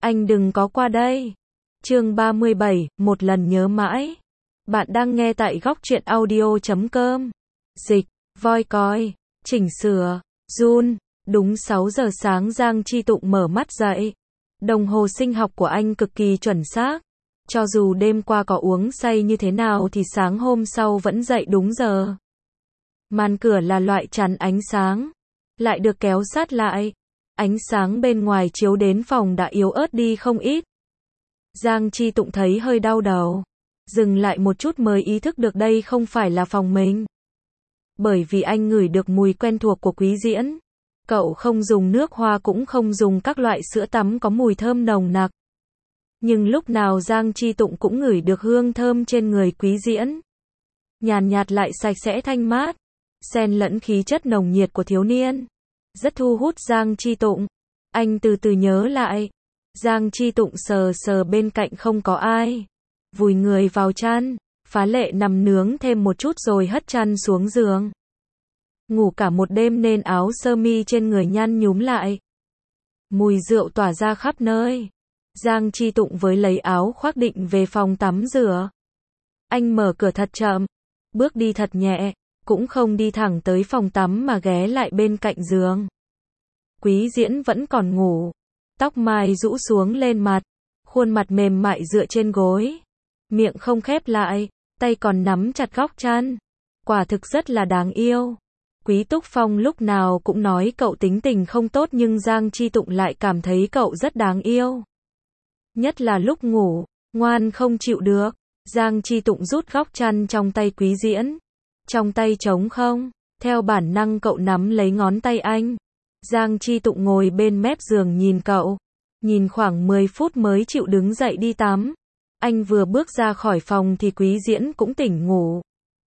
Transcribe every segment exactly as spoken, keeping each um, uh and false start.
Anh đừng có qua đây. Chương ba mươi bảy, một lần nhớ mãi. Bạn đang nghe tại góc truyện audio chấm com. Dịch, voi coi, chỉnh sửa, Jun. Đúng sáu giờ sáng Giang Chi Tụng mở mắt dậy. Đồng hồ sinh học của anh cực kỳ chuẩn xác. Cho dù đêm qua có uống say như thế nào thì sáng hôm sau vẫn dậy đúng giờ. Màn cửa là loại chắn ánh sáng, lại được kéo sát lại. Ánh sáng bên ngoài chiếu đến phòng đã yếu ớt đi không ít. Giang Chi Tụng thấy hơi đau đầu. Dừng lại một chút mới ý thức được đây không phải là phòng mình. Bởi vì anh ngửi được mùi quen thuộc của Quý Diễn. Cậu không dùng nước hoa cũng không dùng các loại sữa tắm có mùi thơm nồng nặc. Nhưng lúc nào Giang Chi Tụng cũng ngửi được hương thơm trên người Quý Diễn. Nhàn nhạt lại sạch sẽ thanh mát, xen lẫn khí chất nồng nhiệt của thiếu niên. Rất thu hút Giang Chi Tụng. Anh từ từ nhớ lại. Giang Chi Tụng sờ sờ bên cạnh không có ai. Vùi người vào chăn, phá lệ nằm nướng thêm một chút rồi hất chăn xuống giường. Ngủ cả một đêm nên áo sơ mi trên người nhăn nhúm lại. Mùi rượu tỏa ra khắp nơi. Giang Chi Tụng với lấy áo khoác định về phòng tắm rửa. Anh mở cửa thật chậm, bước đi thật nhẹ, cũng không đi thẳng tới phòng tắm mà ghé lại bên cạnh giường. Quý Diễn vẫn còn ngủ, tóc mai rũ xuống lên mặt, khuôn mặt mềm mại dựa trên gối, miệng không khép lại, tay còn nắm chặt góc chăn. Quả thực rất là đáng yêu. Quý Túc Phong lúc nào cũng nói cậu tính tình không tốt nhưng Giang Chi Tụng lại cảm thấy cậu rất đáng yêu. Nhất là lúc ngủ, ngoan không chịu được. Giang Chi Tụng rút góc chăn trong tay Quý Diễn. Trong tay trống không, theo bản năng cậu nắm lấy ngón tay anh. Giang Chi Tụng ngồi bên mép giường nhìn cậu. Nhìn khoảng mười phút mới chịu đứng dậy đi tắm. Anh vừa bước ra khỏi phòng thì Quý Diễn cũng tỉnh ngủ.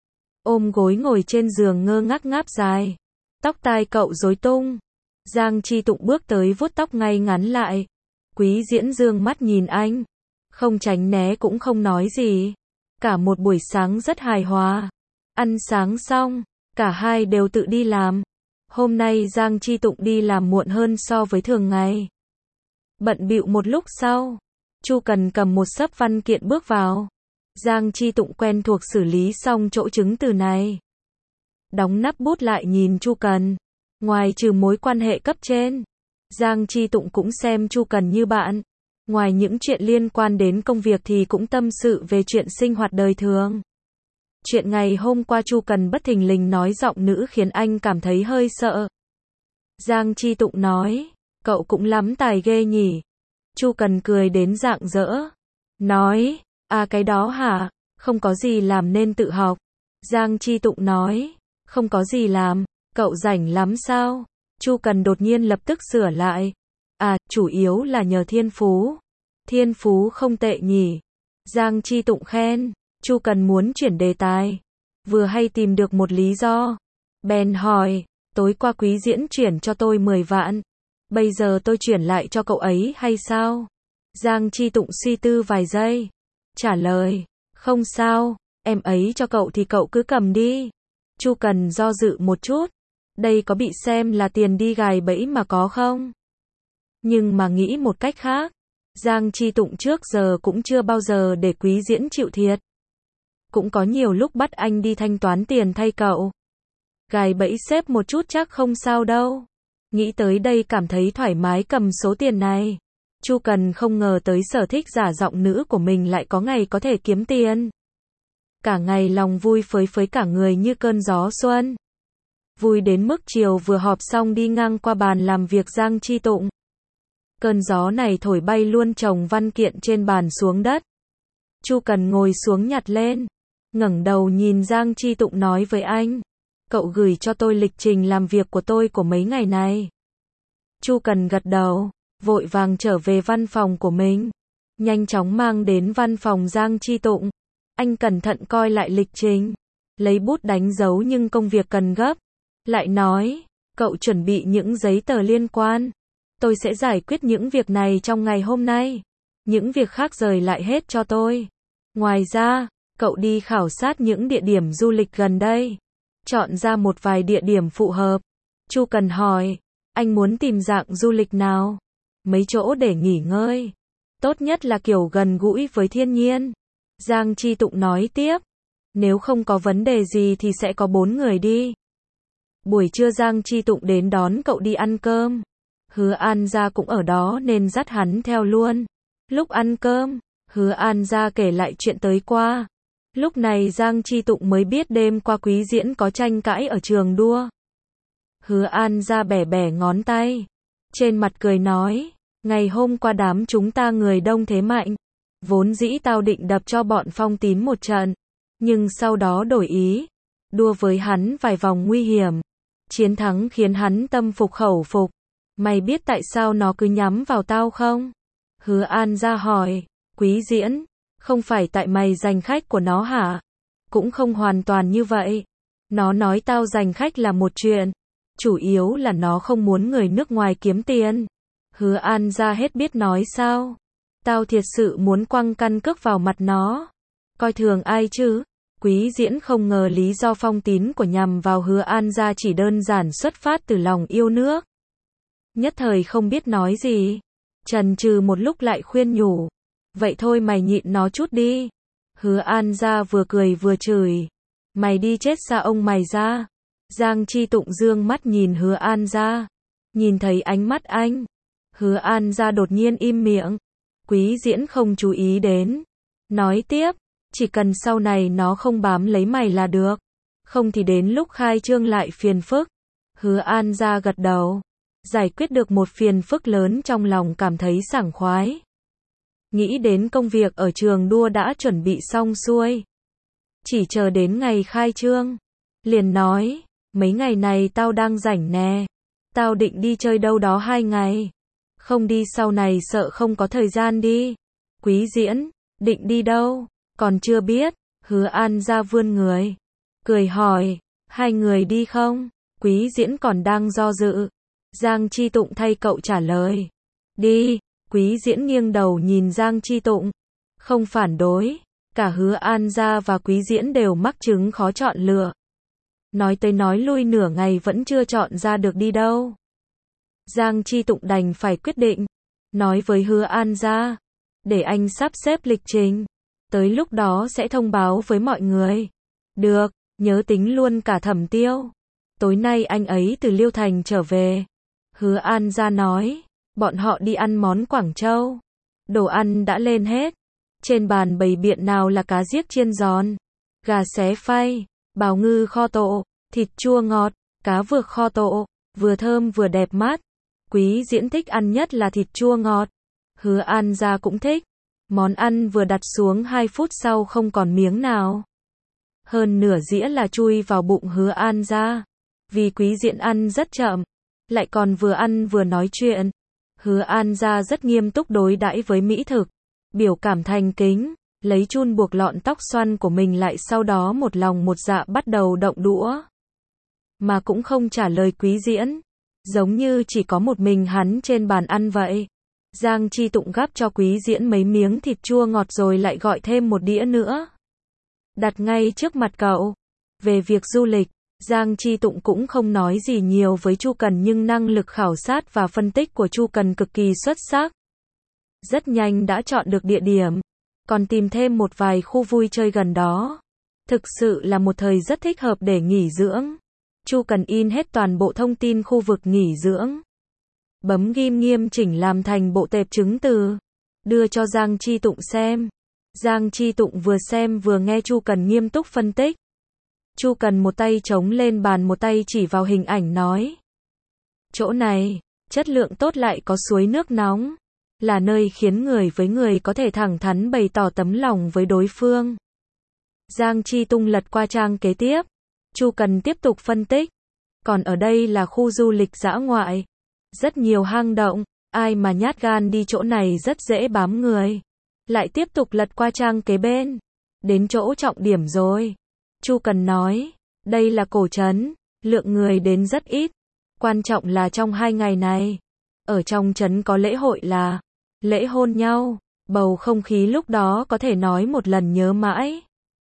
Ôm gối ngồi trên giường ngơ ngác ngáp dài. Tóc tai cậu rối tung. Giang Chi Tụng bước tới vuốt tóc ngay ngắn lại. Quý Diễn dương mắt nhìn anh. Không tránh né cũng không nói gì. Cả một buổi sáng rất hài hòa. Ăn sáng xong, cả hai đều tự đi làm. Hôm nay Giang Chi Tụng đi làm muộn hơn so với thường ngày. Bận bịu một lúc sau, Chu Cần cầm một xấp văn kiện bước vào. Giang Chi Tụng quen thuộc xử lý xong chỗ chứng từ này. Đóng nắp bút lại nhìn Chu Cần. Ngoài trừ mối quan hệ cấp trên, Giang Chi Tụng cũng xem Chu Cần như bạn. Ngoài những chuyện liên quan đến công việc thì cũng tâm sự về chuyện sinh hoạt đời thường. Chuyện ngày hôm qua Chu Cần bất thình lình nói giọng nữ khiến anh cảm thấy hơi sợ. Giang Chi Tụng nói, cậu cũng lắm tài ghê nhỉ. Chu Cần cười đến rạng rỡ. Nói, à cái đó hả, không có gì làm nên tự học. Giang Chi Tụng nói, không có gì làm, cậu rảnh lắm sao? Chu Cần đột nhiên lập tức sửa lại. À, chủ yếu là nhờ thiên phú. Thiên phú không tệ nhỉ. Giang Chi Tụng khen. Chu Cần muốn chuyển đề tài. Vừa hay tìm được một lý do. Bèn hỏi, tối qua Quý Diễn chuyển cho tôi mười vạn. Bây giờ tôi chuyển lại cho cậu ấy hay sao? Giang Chi Tụng suy tư vài giây. Trả lời, không sao, em ấy cho cậu thì cậu cứ cầm đi. Chu Cần do dự một chút. Đây có bị xem là tiền đi gài bẫy mà có không? Nhưng mà nghĩ một cách khác. Giang Chi Tụng trước giờ cũng chưa bao giờ để Quý Diễn chịu thiệt. Cũng có nhiều lúc bắt anh đi thanh toán tiền thay cậu. Gài bẫy xếp một chút chắc không sao đâu. Nghĩ tới đây cảm thấy thoải mái cầm số tiền này. Chu Cần không ngờ tới sở thích giả giọng nữ của mình lại có ngày có thể kiếm tiền. Cả ngày lòng vui phới phới cả người như cơn gió xuân. Vui đến mức chiều vừa họp xong đi ngang qua bàn làm việc Giang Chi Tụng. Cơn gió này thổi bay luôn chồng văn kiện trên bàn xuống đất. Chu Cần ngồi xuống nhặt lên. Ngẩng đầu nhìn Giang Chi Tụng nói với anh. Cậu gửi cho tôi lịch trình làm việc của tôi của mấy ngày này. Chu Cần gật đầu, vội vàng trở về văn phòng của mình. Nhanh chóng mang đến văn phòng Giang Chi Tụng. Anh cẩn thận coi lại lịch trình. Lấy bút đánh dấu nhưng công việc cần gấp. Lại nói, cậu chuẩn bị những giấy tờ liên quan. Tôi sẽ giải quyết những việc này trong ngày hôm nay. Những việc khác rời lại hết cho tôi. Ngoài ra, cậu đi khảo sát những địa điểm du lịch gần đây. Chọn ra một vài địa điểm phù hợp. Chu Cần hỏi, anh muốn tìm dạng du lịch nào? Mấy chỗ để nghỉ ngơi, Tốt nhất là kiểu gần gũi với thiên nhiên. Giang Chi Tụng nói tiếp. Nếu không có vấn đề gì thì sẽ có bốn người đi. Buổi trưa Giang Chi Tụng đến đón cậu đi ăn cơm. Hứa An Gia cũng ở đó nên dắt hắn theo luôn. Lúc ăn cơm, Hứa An Gia kể lại chuyện tới qua. Lúc này Giang Chi Tụng mới biết đêm qua Quý Diễn có tranh cãi ở trường đua. Hứa An Gia bẻ bẻ ngón tay. Trên mặt cười nói, ngày hôm qua đám chúng ta người đông thế mạnh. Vốn dĩ tao định đập cho bọn Phong Tín một trận. Nhưng sau đó đổi ý. Đua với hắn vài vòng nguy hiểm. Chiến thắng khiến hắn tâm phục khẩu phục. Mày biết tại sao nó cứ nhắm vào tao không? Hứa An Gia hỏi, Quý Diễn, không phải tại mày giành khách của nó hả? Cũng không hoàn toàn như vậy. Nó nói tao giành khách là một chuyện. Chủ yếu là nó không muốn người nước ngoài kiếm tiền. Hứa An Gia hết biết nói sao. Tao thiệt sự muốn quăng căn cước vào mặt nó. Coi thường ai chứ? Quý Diễn không ngờ lý do Phong Tín của nhằm vào Hứa An Gia chỉ đơn giản xuất phát từ lòng yêu nước. Nhất thời không biết nói gì. Chần chừ một lúc lại khuyên nhủ. Vậy thôi mày nhịn nó chút đi. Hứa An Gia vừa cười vừa chửi. Mày đi chết xa ông mày ra. Giang Chi Tụng dương mắt nhìn Hứa An Gia. Nhìn thấy ánh mắt anh. Hứa An Gia đột nhiên im miệng. Quý Diễn không chú ý đến. Nói tiếp. Chỉ cần sau này nó không bám lấy mày là được. Không thì đến lúc khai trương lại phiền phức. Hứa An Gia gật đầu. Giải quyết được một phiền phức lớn trong lòng cảm thấy sảng khoái. Nghĩ đến công việc ở trường đua đã chuẩn bị xong xuôi. Chỉ chờ đến ngày khai trương. Liền nói, mấy ngày này tao đang rảnh nè. Tao định đi chơi đâu đó hai ngày. Không đi sau này sợ không có thời gian đi. Quý Diễn, định đi đâu? Còn chưa biết. Hứa An Gia vươn người. Cười hỏi, hai người đi không? Quý Diễn còn đang do dự. Giang Chi Tụng thay cậu trả lời. Đi. Quý Diễn nghiêng đầu nhìn Giang Chi Tụng. Không phản đối. Cả Hứa An Gia và Quý Diễn đều mắc chứng khó chọn lựa. Nói tới nói lui nửa ngày vẫn chưa chọn ra được đi đâu. Giang Chi Tụng đành phải quyết định. Nói với Hứa An Gia. Để anh sắp xếp lịch trình. Tới lúc đó sẽ thông báo với mọi người. Được, nhớ tính luôn cả Thẩm Tiêu. Tối nay anh ấy từ Liêu Thành trở về. Hứa An Gia nói. Bọn họ đi ăn món Quảng Châu. Đồ ăn đã lên hết. Trên bàn bày biện nào là cá giếc chiên giòn, gà xé phay, bào ngư kho tộ, thịt chua ngọt, cá vược kho tộ, vừa thơm vừa đẹp mắt. Quý Diễn thích ăn nhất là thịt chua ngọt. Hứa An Gia cũng thích. Món ăn vừa đặt xuống hai phút sau không còn miếng nào. Hơn nửa dĩa là chui vào bụng Hứa An Gia. Vì Quý Diễn ăn rất chậm, lại còn vừa ăn vừa nói chuyện. Hứa An Gia rất nghiêm túc đối đãi với mỹ thực. Biểu cảm thành kính, lấy chun buộc lọn tóc xoăn của mình lại sau đó một lòng một dạ bắt đầu động đũa. Mà cũng không trả lời Quý Diễn. Giống như chỉ có một mình hắn trên bàn ăn vậy. Giang Chi Tụng gắp cho Quý Diễn mấy miếng thịt chua ngọt rồi lại gọi thêm một đĩa nữa. Đặt ngay trước mặt cậu. Về việc du lịch, Giang Chi Tụng cũng không nói gì nhiều với Chu Cần nhưng năng lực khảo sát và phân tích của Chu Cần cực kỳ xuất sắc. Rất nhanh đã chọn được địa điểm, còn tìm thêm một vài khu vui chơi gần đó. Thực sự là một thời rất thích hợp để nghỉ dưỡng. Chu Cần in hết toàn bộ thông tin khu vực nghỉ dưỡng. Bấm ghim nghiêm chỉnh làm thành bộ tệp chứng từ. Đưa cho Giang Chi Tụng xem. Giang Chi Tụng vừa xem vừa nghe Chu Cần nghiêm túc phân tích. Chu Cần một tay chống lên bàn một tay chỉ vào hình ảnh nói. Chỗ này, chất lượng tốt lại có suối nước nóng. Là nơi khiến người với người có thể thẳng thắn bày tỏ tấm lòng với đối phương. Giang Chi Tung lật qua trang kế tiếp. Chu Cần tiếp tục phân tích. Còn ở đây là khu du lịch dã ngoại. Rất nhiều hang động. Ai mà nhát gan đi chỗ này rất dễ bám người. Lại tiếp tục lật qua trang kế bên. Đến chỗ trọng điểm rồi. Chu Cần nói. Đây là cổ trấn. Lượng người đến rất ít. Quan trọng là trong hai ngày này. Ở trong trấn có lễ hội là lễ hôn nhau. Bầu không khí lúc đó có thể nói một lần nhớ mãi.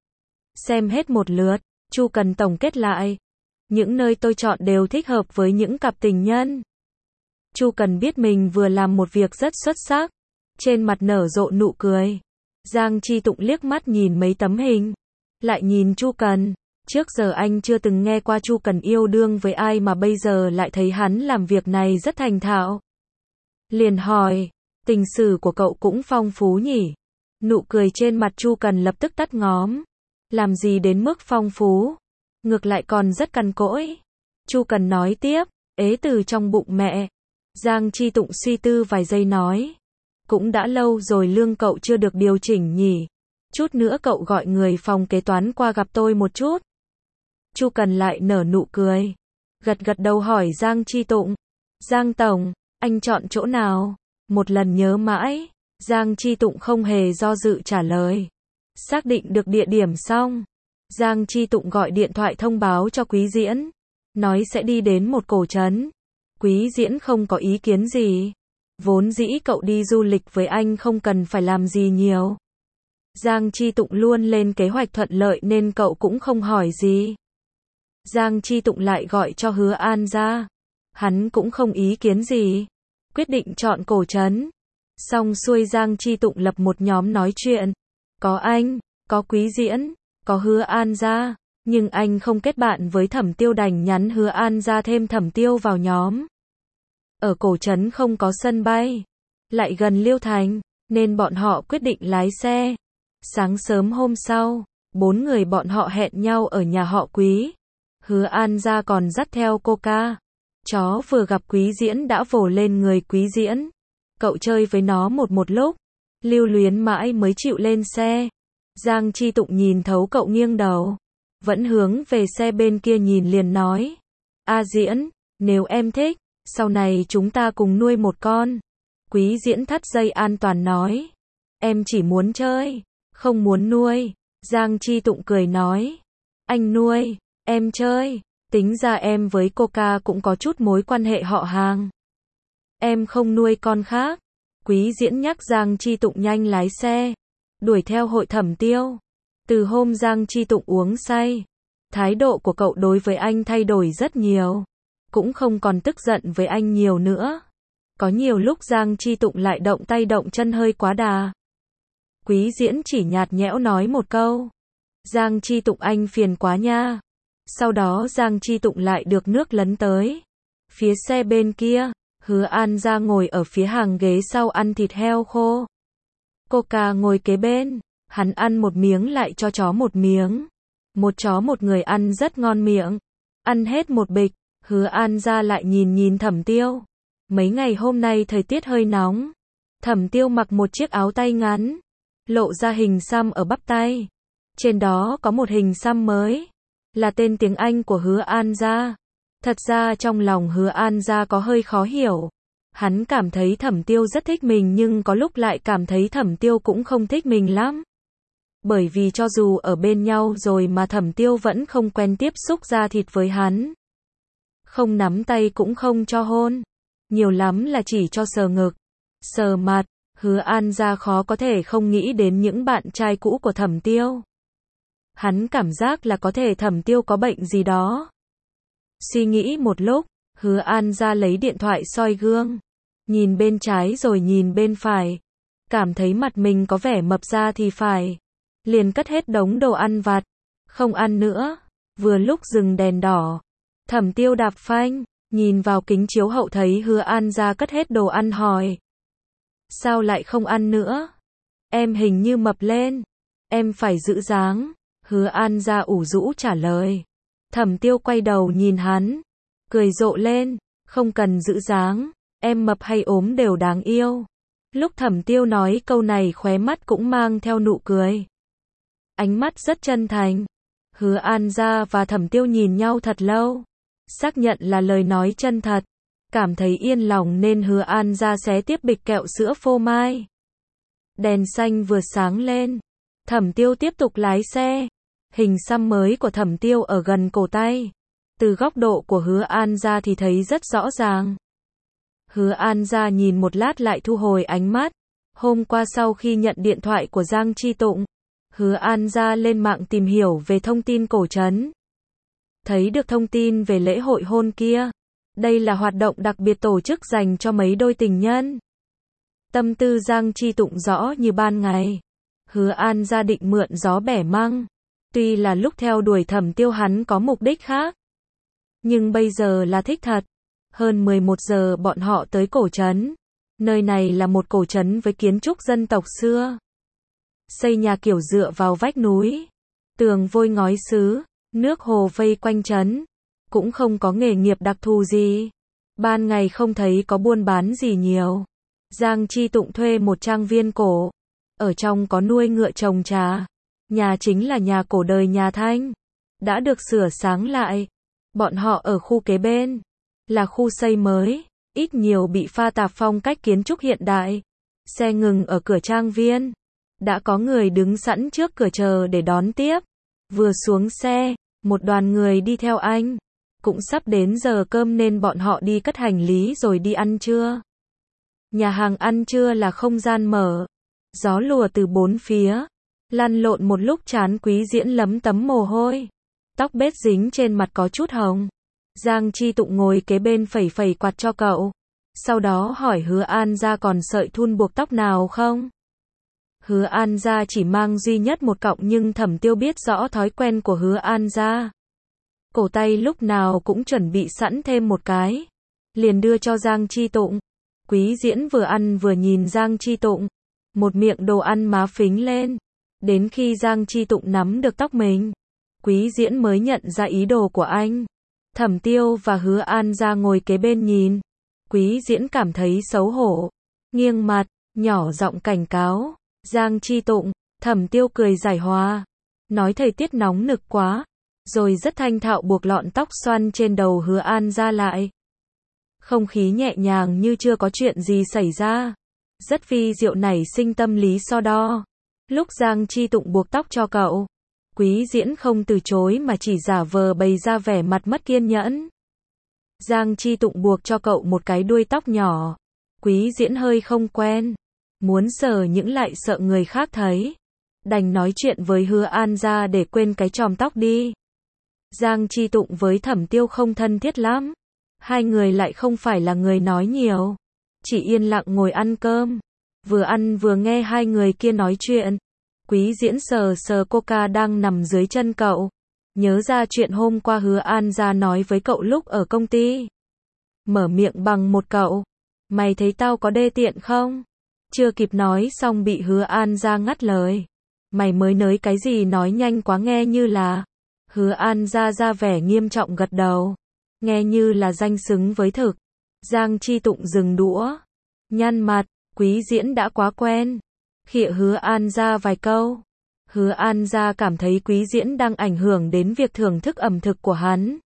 Xem hết một lượt, Chu Cần tổng kết lại. Những nơi tôi chọn đều thích hợp với những cặp tình nhân. Chu Cần biết mình vừa làm một việc rất xuất sắc. trên mặt nở rộ nụ cười. Giang Chi Tụng liếc mắt nhìn mấy tấm hình, lại nhìn Chu Cần. Trước giờ anh chưa từng nghe qua Chu Cần yêu đương với ai mà bây giờ lại thấy hắn làm việc này rất thành thạo. Liền hỏi, tình sử của cậu cũng phong phú nhỉ? Nụ cười trên mặt Chu Cần lập tức tắt ngóm. Làm gì đến mức phong phú? Ngược lại còn rất cằn cỗi. Chu Cần nói tiếp, ế từ trong bụng mẹ. Giang Chi Tụng suy tư vài giây nói, cũng đã lâu rồi lương cậu chưa được điều chỉnh nhỉ? Chút nữa cậu gọi người phòng kế toán qua gặp tôi một chút. Chu Cần lại nở nụ cười, gật gật đầu hỏi Giang Chi Tụng, Giang Tổng, anh chọn chỗ nào? Một lần nhớ mãi. Giang Chi Tụng không hề do dự trả lời. Xác định được địa điểm xong, Giang Chi Tụng gọi điện thoại thông báo cho Quý Diễn, nói sẽ đi đến một cổ trấn. Quý Diễn không có ý kiến gì. Vốn dĩ cậu đi du lịch với anh không cần phải làm gì nhiều. Giang Chi Tụng luôn lên kế hoạch thuận lợi nên cậu cũng không hỏi gì. Giang Chi Tụng lại gọi cho Hứa An ra. Hắn cũng không ý kiến gì. Quyết định chọn cổ trấn. Xong xuôi Giang Chi Tụng lập một nhóm nói chuyện. Có anh, có Quý Diễn, có Hứa An ra. Nhưng anh không kết bạn với Thẩm Tiêu đành nhắn Hứa An ra thêm Thẩm Tiêu vào nhóm. Ở cổ trấn không có sân bay, lại gần Liêu Thành, nên bọn họ quyết định lái xe. Sáng sớm hôm sau, bốn người bọn họ hẹn nhau ở nhà họ Quý. Hứa An ra còn dắt theo Coca. Chó vừa gặp Quý Diễn đã vồ lên người Quý Diễn. Cậu chơi với nó một một lúc, lưu luyến mãi mới chịu lên xe. Giang Chi Tụng nhìn thấu cậu nghiêng đầu, vẫn hướng về xe bên kia nhìn liền nói, A Diễn, nếu em thích, sau này chúng ta cùng nuôi một con. Quý Diễn thắt dây an toàn nói, em chỉ muốn chơi, không muốn nuôi. Giang Chi Tụng cười nói, anh nuôi, em chơi. Tính ra em với Coca cũng có chút mối quan hệ họ hàng. Em không nuôi con khác. Quý Diễn nhắc Giang Chi Tụng nhanh lái xe, đuổi theo hội Thẩm Tiêu. Từ hôm Giang Chi Tụng uống say, thái độ của cậu đối với anh thay đổi rất nhiều. Cũng không còn tức giận với anh nhiều nữa. Có nhiều lúc Giang Chi Tụng lại động tay động chân hơi quá đà. Quý Diễn chỉ nhạt nhẽo nói một câu, Giang Chi Tụng anh phiền quá nha. Sau đó Giang Chi Tụng lại được nước lấn tới. Phía xe bên kia, Hứa An ra ngồi ở phía hàng ghế sau ăn thịt heo khô. Coca ngồi kế bên, hắn ăn một miếng lại cho chó một miếng. Một chó một người ăn rất ngon miệng. Ăn hết một bịch, Hứa An ra lại nhìn nhìn Thẩm Tiêu. Mấy ngày hôm nay thời tiết hơi nóng. Thẩm Tiêu mặc một chiếc áo tay ngắn, lộ ra hình xăm ở bắp tay. Trên đó có một hình xăm mới, là tên tiếng Anh của Hứa An gia. Thật ra trong lòng Hứa An gia có hơi khó hiểu. Hắn cảm thấy Thẩm Tiêu rất thích mình nhưng có lúc lại cảm thấy Thẩm Tiêu cũng không thích mình lắm. Bởi vì cho dù ở bên nhau rồi mà Thẩm Tiêu vẫn không quen tiếp xúc da thịt với hắn. Không nắm tay cũng không cho hôn. Nhiều lắm là chỉ cho sờ ngực, sờ mặt. Hứa An gia khó có thể không nghĩ đến những bạn trai cũ của Thẩm Tiêu. Hắn cảm giác là có thể Thẩm Tiêu có bệnh gì đó. Suy nghĩ một lúc, Hứa An ra lấy điện thoại soi gương. Nhìn bên trái rồi nhìn bên phải. Cảm thấy mặt mình có vẻ mập ra thì phải. Liền cất hết đống đồ ăn vặt. Không ăn nữa. Vừa lúc dừng đèn đỏ. Thẩm Tiêu đạp phanh. Nhìn vào kính chiếu hậu thấy Hứa An ra cất hết đồ ăn hỏi. Sao lại không ăn nữa? Em hình như mập lên. Em phải giữ dáng. Hứa An ra ủ rũ trả lời. Thẩm Tiêu quay đầu nhìn hắn, cười rộ lên, không cần giữ dáng, em mập hay ốm đều đáng yêu. Lúc Thẩm Tiêu nói câu này khóe mắt cũng mang theo nụ cười. Ánh mắt rất chân thành. Hứa An ra và Thẩm Tiêu nhìn nhau thật lâu, xác nhận là lời nói chân thật, cảm thấy yên lòng nên Hứa An ra xé tiếp bịch kẹo sữa phô mai. Đèn xanh vừa sáng lên, Thẩm Tiêu tiếp tục lái xe. Hình xăm mới của Thẩm Tiêu ở gần cổ tay. Từ góc độ của Hứa An ra thì thấy rất rõ ràng. Hứa An ra nhìn một lát lại thu hồi ánh mắt. Hôm qua sau khi nhận điện thoại của Giang Chi Tụng, Hứa An ra lên mạng tìm hiểu về thông tin cổ trấn. Thấy được thông tin về lễ hội hôn kia. Đây là hoạt động đặc biệt tổ chức dành cho mấy đôi tình nhân. Tâm tư Giang Chi Tụng rõ như ban ngày. Hứa An gia định mượn gió bẻ măng. Tuy là lúc theo đuổi Thẩm Tiêu hắn có mục đích khác. Nhưng bây giờ là thích thật. Hơn mười một giờ bọn họ tới cổ trấn. Nơi này là một cổ trấn với kiến trúc dân tộc xưa. Xây nhà kiểu dựa vào vách núi. Tường vôi ngói sứ, nước hồ vây quanh trấn. Cũng không có nghề nghiệp đặc thù gì. Ban ngày không thấy có buôn bán gì nhiều. Giang Chi Tụng thuê một trang viên cổ. Ở trong có nuôi ngựa trồng trà. Nhà chính là nhà cổ đời nhà Thanh. Đã được sửa sáng lại. Bọn họ ở khu kế bên. Là khu xây mới. Ít nhiều bị pha tạp phong cách kiến trúc hiện đại. Xe ngừng ở cửa trang viên. Đã có người đứng sẵn trước cửa chờ để đón tiếp. Vừa xuống xe, một đoàn người đi theo anh. Cũng sắp đến giờ cơm nên bọn họ đi cất hành lý rồi đi ăn trưa. Nhà hàng ăn trưa là không gian mở. Gió lùa từ bốn phía. Lăn lộn một lúc chán Quý Diễn lấm tấm mồ hôi. Tóc bết dính trên mặt có chút hồng. Giang Chi Tụng ngồi kế bên phẩy phẩy quạt cho cậu. Sau đó hỏi Hứa An gia còn sợi thun buộc tóc nào không? Hứa An gia chỉ mang duy nhất một cọng nhưng Thẩm Tiêu biết rõ thói quen của Hứa An gia. Cổ tay lúc nào cũng chuẩn bị sẵn thêm một cái. Liền đưa cho Giang Chi Tụng. Quý Diễn vừa ăn vừa nhìn Giang Chi Tụng. Một miệng đồ ăn má phính lên. Đến khi Giang Chi Tụng nắm được tóc mình. Quý Diễn mới nhận ra ý đồ của anh. Thẩm Tiêu và Hứa An gia ngồi kế bên nhìn. Quý Diễn cảm thấy xấu hổ. Nghiêng mặt, nhỏ giọng cảnh cáo. Giang Chi Tụng, Thẩm Tiêu cười giải hòa. Nói thời tiết nóng nực quá. Rồi rất thanh thạo buộc lọn tóc xoăn trên đầu Hứa An gia lại. Không khí nhẹ nhàng như chưa có chuyện gì xảy ra. Rất phi diệu nảy sinh tâm lý so đo. Lúc Giang Chi Tụng buộc tóc cho cậu. Quý Diễn không từ chối mà chỉ giả vờ bày ra vẻ mặt mất kiên nhẫn. Giang Chi Tụng buộc cho cậu một cái đuôi tóc nhỏ. Quý Diễn hơi không quen. Muốn sờ những lại sợ người khác thấy. Đành nói chuyện với Hứa An gia để quên cái chòm tóc đi. Giang Chi Tụng với Thẩm Tiêu không thân thiết lắm. Hai người lại không phải là người nói nhiều. Chỉ yên lặng ngồi ăn cơm. Vừa ăn vừa nghe hai người kia nói chuyện. Quý Diễn sờ sờ coca đang nằm dưới chân cậu. Nhớ ra chuyện hôm qua Hứa An gia nói với cậu lúc ở công ty. Mở miệng bằng một cậu. Mày thấy tao có đê tiện không? Chưa kịp nói xong bị Hứa An gia ngắt lời. Mày mới nới cái gì nói nhanh quá nghe như là. Hứa An gia ra vẻ nghiêm trọng gật đầu. Nghe như là danh xứng với thực. Giang Chi Tụng dừng đũa. Nhăn mặt, Quý Diễn đã quá quen. Khịa Hứa An gia vài câu. Hứa An gia cảm thấy Quý Diễn đang ảnh hưởng đến việc thưởng thức ẩm thực của hắn.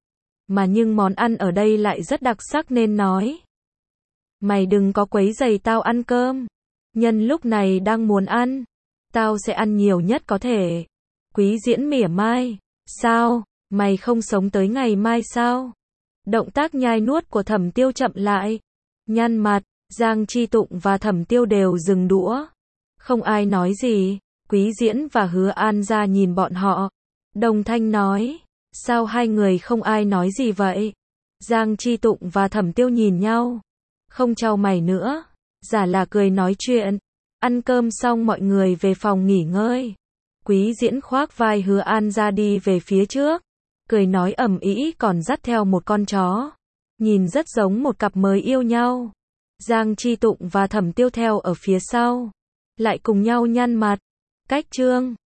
Mà nhưng món ăn ở đây lại rất đặc sắc nên nói. Mày đừng có quấy rầy tao ăn cơm. Nhân lúc này đang muốn ăn. Tao sẽ ăn nhiều nhất có thể. Quý Diễn mỉa mai. Sao, mày không sống tới ngày mai sao? Động tác nhai nuốt của Thẩm Tiêu chậm lại. Nhăn mặt, Giang Chi Tụng và Thẩm Tiêu đều dừng đũa. Không ai nói gì. Quý Diễn và Hứa An gia nhìn bọn họ. Đồng thanh nói. Sao hai người không ai nói gì vậy? Giang Chi Tụng và Thẩm Tiêu nhìn nhau. Không chau mày nữa. Giả là cười nói chuyện. Ăn cơm xong mọi người về phòng nghỉ ngơi. Quý Diễn khoác vai Hứa An gia đi về phía trước. Cười nói ầm ĩ còn dắt theo một con chó. Nhìn rất giống một cặp mới yêu nhau. Giang Chi Tụng và Thẩm Tiêu theo ở phía sau. Lại cùng nhau nhăn mặt. Cách chương